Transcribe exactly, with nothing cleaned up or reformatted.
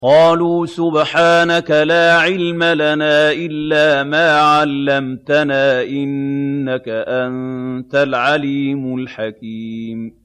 قَالُوا سُبْحَانَكَ لَا عِلْمَ لَنَا إِلَّا مَا عَلَّمْتَنَا ۖ إِنَّكَ أَنتَ الْعَلِيمُ الْحَكِيمُ